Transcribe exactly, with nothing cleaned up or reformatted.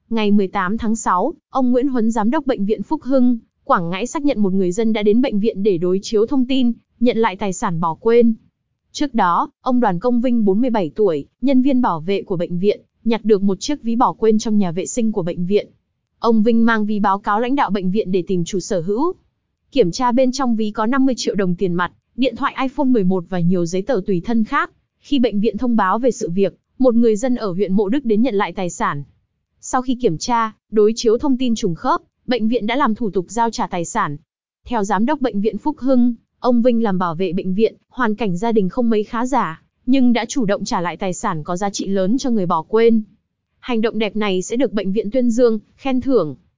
Ngày mười tám tháng sáu, ông Nguyễn Huấn giám đốc bệnh viện Phúc Hưng, Quảng Ngãi xác nhận một người dân đã đến bệnh viện để đối chiếu thông tin, nhận lại tài sản bỏ quên. Trước đó, ông Đoàn Công Vinh bốn mươi bảy tuổi, nhân viên bảo vệ của bệnh viện, nhặt được một chiếc ví bỏ quên trong nhà vệ sinh của bệnh viện. Ông Vinh mang ví báo cáo lãnh đạo bệnh viện để tìm chủ sở hữu. Kiểm tra bên trong ví có năm mươi triệu đồng tiền mặt, điện thoại iPhone mười một và nhiều giấy tờ tùy thân khác. Khi bệnh viện thông báo về sự việc, một người dân ở huyện Mộ Đức đến nhận lại tài sản. Sau khi kiểm tra, đối chiếu thông tin trùng khớp, bệnh viện đã làm thủ tục giao trả tài sản. Theo giám đốc bệnh viện Phúc Hưng, ông Vinh làm bảo vệ bệnh viện, hoàn cảnh gia đình không mấy khá giả, nhưng đã chủ động trả lại tài sản có giá trị lớn cho người bỏ quên. Hành động đẹp này sẽ được bệnh viện tuyên dương, khen thưởng.